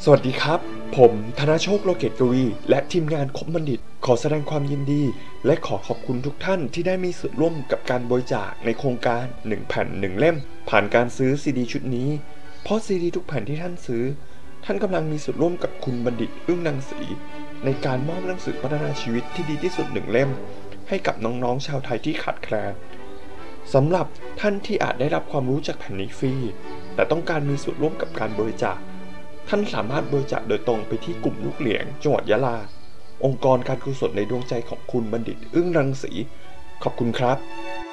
สวัสดีครับผมธนโชคโลเกตกวีและทีมงานคบบัณฑิตขอแสดงความยินดีและขอขอบคุณทุกท่านที่ได้มีส่วนร่วมกับการบริจาคในโครงการ1แผ่น1เล่มผ่านการซื้อซีดีชุดนี้เพราะซีดีทุกแผ่นที่ท่านซื้อท่านกำลังมีส่วนร่วมกับคุณบัณฑิตอึ้งรังสีในการมอบหนังสือพัฒนาชีวิตที่ดีที่สุด1เล่มให้กับน้องๆชาวไทยที่ขาดแคลนสำหรับท่านที่อาจได้รับความรู้จากแผ่นนี้ฟรีแต่ต้องการมีส่วนร่วมกับการบริจาคท่านสามารถบริจาคโดยตรงไปที่กลุ่มลูกเหลียงจังหวัดยะลาองค์กรการกุศลในดวงใจของคุณบัณฑิตอึ้งรังสีขอบคุณครับ